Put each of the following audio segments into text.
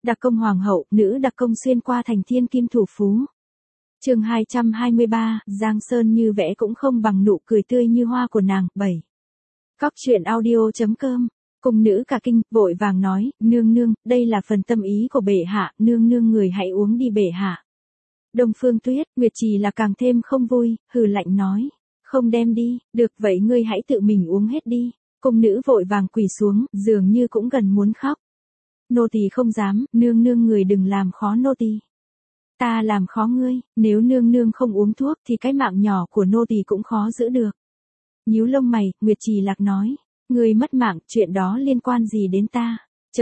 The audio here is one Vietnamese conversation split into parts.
Đặc công hoàng hậu, nữ đặc công xuyên qua thành thiên kim thủ phú. Chương 223, Giang Sơn như vẽ cũng không bằng nụ cười tươi như hoa của nàng. 7. Cóc truyện audio.com. Cung nữ cả kinh, vội vàng nói, nương nương, đây là phần tâm ý của bệ hạ, nương nương người hãy uống đi bệ hạ. Đông Phương Tuyết, Nguyệt Trì là càng thêm không vui, hừ lạnh nói, không đem đi, được vậy ngươi hãy tự mình uống hết đi. Cung nữ vội vàng quỳ xuống, dường như cũng gần muốn khóc. Nô tỳ không dám, nương nương người đừng làm khó nô tỳ. Ta làm khó ngươi, nếu nương nương không uống thuốc thì cái mạng nhỏ của nô tỳ cũng khó giữ được. Nhíu lông mày, Nguyệt Trì Lạc nói, ngươi mất mạng, chuyện đó liên quan gì đến ta?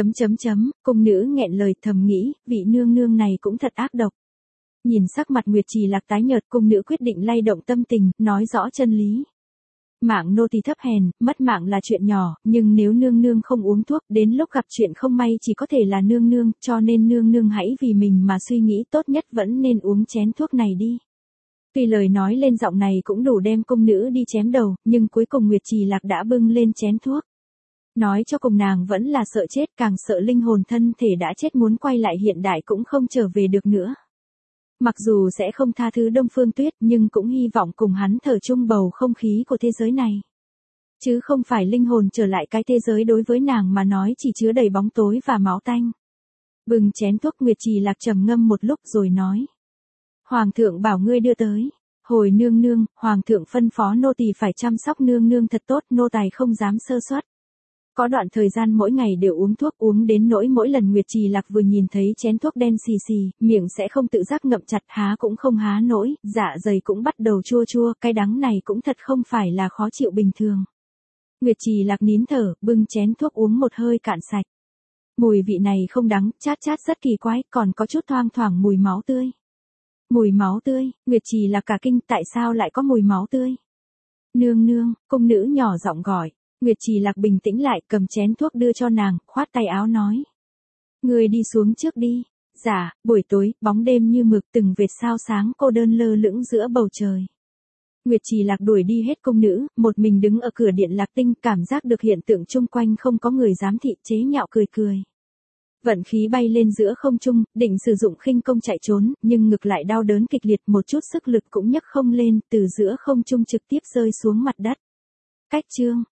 Cung nữ nghẹn lời thầm nghĩ, vị nương nương này cũng thật ác độc. Nhìn sắc mặt Nguyệt Trì Lạc tái nhợt, cung nữ quyết định lay động tâm tình, nói rõ chân lý. Mạng nô tỳ thấp hèn, mất mạng là chuyện nhỏ, nhưng nếu nương nương không uống thuốc, đến lúc gặp chuyện không may chỉ có thể là nương nương, cho nên nương nương hãy vì mình mà suy nghĩ, tốt nhất vẫn nên uống chén thuốc này đi. Tuy lời nói lên giọng này cũng đủ đem cung nữ đi chém đầu, nhưng cuối cùng Nguyệt Trì Lạc đã bưng lên chén thuốc. Nói cho cùng nàng vẫn là sợ chết, càng sợ linh hồn thân thể đã chết muốn quay lại hiện đại cũng không trở về được nữa. Mặc dù sẽ không tha thứ Đông Phương Tuyết, nhưng cũng hy vọng cùng hắn thở chung bầu không khí của thế giới này. Chứ không phải linh hồn trở lại cái thế giới đối với nàng mà nói chỉ chứa đầy bóng tối và máu tanh. Bừng chén thuốc, Nguyệt Trì Lạc trầm ngâm một lúc rồi nói. Hoàng thượng bảo ngươi đưa tới. Hồi nương nương, hoàng thượng phân phó nô tỳ phải chăm sóc nương nương thật tốt, nô tài không dám sơ suất. Có đoạn thời gian mỗi ngày đều uống thuốc, uống đến nỗi mỗi lần Nguyệt Trì Lạc vừa nhìn thấy chén thuốc đen xì xì, miệng sẽ không tự giác ngậm chặt, há cũng không há nổi, dạ dày cũng bắt đầu chua chua, cái đắng này cũng thật không phải là khó chịu bình thường. Nguyệt Trì Lạc nín thở, bưng chén thuốc uống một hơi cạn sạch. Mùi vị này không đắng, chát chát rất kỳ quái, còn có chút thoang thoảng mùi máu tươi. Mùi máu tươi, Nguyệt Trì Lạc cả kinh, tại sao lại có mùi máu tươi? Nương nương, cung nữ nhỏ giọng gọi. Nguyệt Trì Lạc bình tĩnh lại, cầm chén thuốc đưa cho nàng, khoát tay áo nói. Người đi xuống trước đi. Dạ, buổi tối, bóng đêm như mực, từng vệt sao sáng cô đơn lơ lửng giữa bầu trời. Nguyệt Trì Lạc đuổi đi hết cung nữ, một mình đứng ở cửa điện Lạc Tinh, cảm giác được hiện tượng chung quanh không có người giám thị, chế nhạo cười cười. Vận khí bay lên giữa không trung, định sử dụng khinh công chạy trốn, nhưng ngực lại đau đớn kịch liệt, một chút sức lực cũng nhấc không lên, từ giữa không trung trực tiếp rơi xuống mặt đất. Cách chương